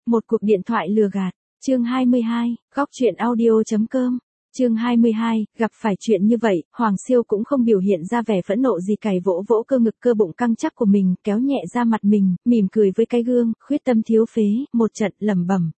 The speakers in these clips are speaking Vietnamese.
Một cuộc điện thoại lừa gạt. Chương 22, góc truyện audio.com. Chương 22, gặp phải chuyện như vậy, Hoàng Siêu cũng không biểu hiện ra vẻ phẫn nộ gì, cày vỗ vỗ cơ ngực cơ bụng căng chắc của mình, kéo nhẹ ra mặt mình, mỉm cười với cái gương, khuyết tâm thiếu phế, một trận lẩm bẩm.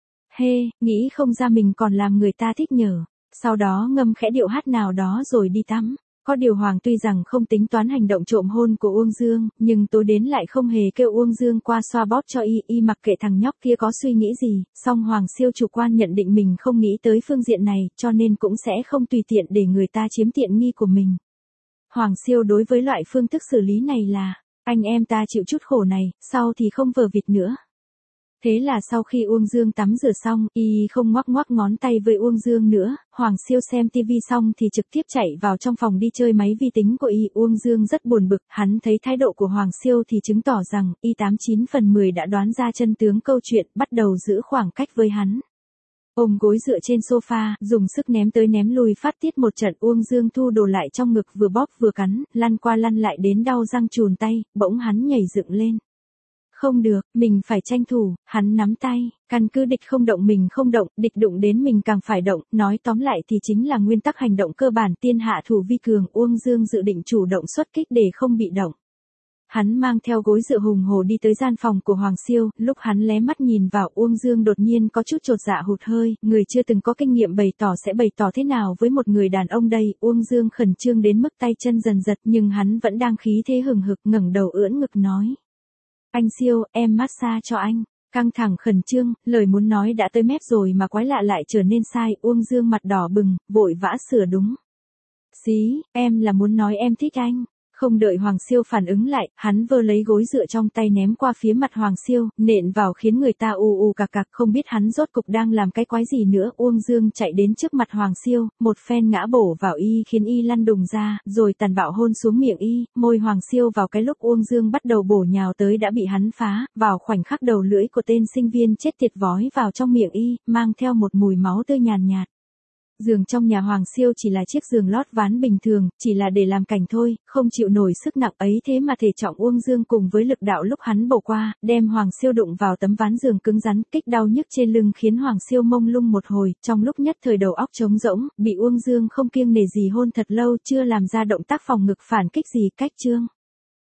Nghĩ không ra mình còn làm người ta thích nhờ. Sau đó ngâm khẽ điệu hát nào đó rồi đi tắm. Có điều Hoàng tuy rằng không tính toán hành động trộm hôn của Uông Dương, nhưng tối đến lại không hề kêu Uông Dương qua xoa bóp cho y mặc kệ thằng nhóc kia có suy nghĩ gì, song Hoàng Siêu chủ quan nhận định mình không nghĩ tới phương diện này, cho nên cũng sẽ không tùy tiện để người ta chiếm tiện nghi của mình. Hoàng Siêu đối với loại phương thức xử lý này là, anh em ta chịu chút khổ này, sau thì không vờ vịt nữa. Thế là sau khi Uông Dương tắm rửa xong, y không ngoắc ngoắc ngón tay với Uông Dương nữa, Hoàng Siêu xem tivi xong thì trực tiếp chạy vào trong phòng đi chơi máy vi tính của y. Uông Dương rất buồn bực, hắn thấy thái độ của Hoàng Siêu thì chứng tỏ rằng, y 89 phần 10 đã đoán ra chân tướng câu chuyện, bắt đầu giữ khoảng cách với hắn. Ôm gối dựa trên sofa, dùng sức ném tới ném lui phát tiết một trận. Uông Dương thu đồ lại trong ngực, vừa bóp vừa cắn, lăn qua lăn lại đến đau răng chùn tay, bỗng hắn nhảy dựng lên. Không được, mình phải tranh thủ, hắn nắm tay, căn cứ địch không động mình không động, địch đụng đến mình càng phải động, nói tóm lại thì chính là nguyên tắc hành động cơ bản tiên hạ thủ vi cường. Uông Dương dự định chủ động xuất kích để không bị động. Hắn mang theo gối dựa hùng hổ đi tới gian phòng của Hoàng Siêu, lúc hắn lé mắt nhìn vào, Uông Dương đột nhiên có chút chột dạ hụt hơi, người chưa từng có kinh nghiệm bày tỏ sẽ bày tỏ thế nào với một người đàn ông đây. Uông Dương khẩn trương đến mức tay chân dần giật, nhưng hắn vẫn đang khí thế hừng hực, ngẩng đầu ưỡn ngực nói. Anh Siêu, em massage cho anh. Căng thẳng khẩn trương, lời muốn nói đã tới mép rồi mà quái lạ lại trở nên sai. Uông Dương mặt đỏ bừng, vội vã sửa đúng. Xí, em là muốn nói em thích anh. Không đợi Hoàng Siêu phản ứng lại, hắn vơ lấy gối dựa trong tay ném qua phía mặt Hoàng Siêu, nện vào khiến người ta ù cạc cạc, không biết hắn rốt cục đang làm cái quái gì nữa. Uông Dương chạy đến trước mặt Hoàng Siêu, một phen ngã bổ vào y khiến y lăn đùng ra, rồi tàn bạo hôn xuống miệng y. Môi Hoàng Siêu vào cái lúc Uông Dương bắt đầu bổ nhào tới đã bị hắn phá, vào khoảnh khắc đầu lưỡi của tên sinh viên chết tiệt vói vào trong miệng y, mang theo một mùi máu tươi nhàn nhạt. Giường trong nhà Hoàng Siêu chỉ là chiếc giường lót ván bình thường, chỉ là để làm cảnh thôi, không chịu nổi sức nặng ấy, thế mà thể trọng Uông Dương cùng với lực đạo lúc hắn bổ qua, đem Hoàng Siêu đụng vào tấm ván giường cứng rắn, kích đau nhức trên lưng khiến Hoàng Siêu mông lung một hồi, trong lúc nhất thời đầu óc trống rỗng, bị Uông Dương không kiêng nể gì hôn thật lâu, chưa làm ra động tác phòng ngực phản kích gì. Cách chương